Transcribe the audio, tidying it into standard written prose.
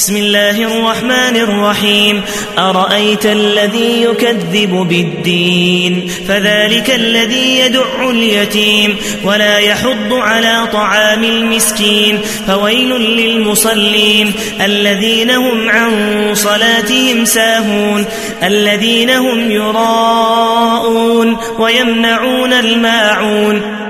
بسم الله الرحمن الرحيم أرأيت الذي يكذب بالدين فذلك الذي يدع اليتيم ولا يحض على طعام المسكين فويل للمصلين الذين هم عن صلاتهم ساهون الذين هم يراءون ويمنعون الماعون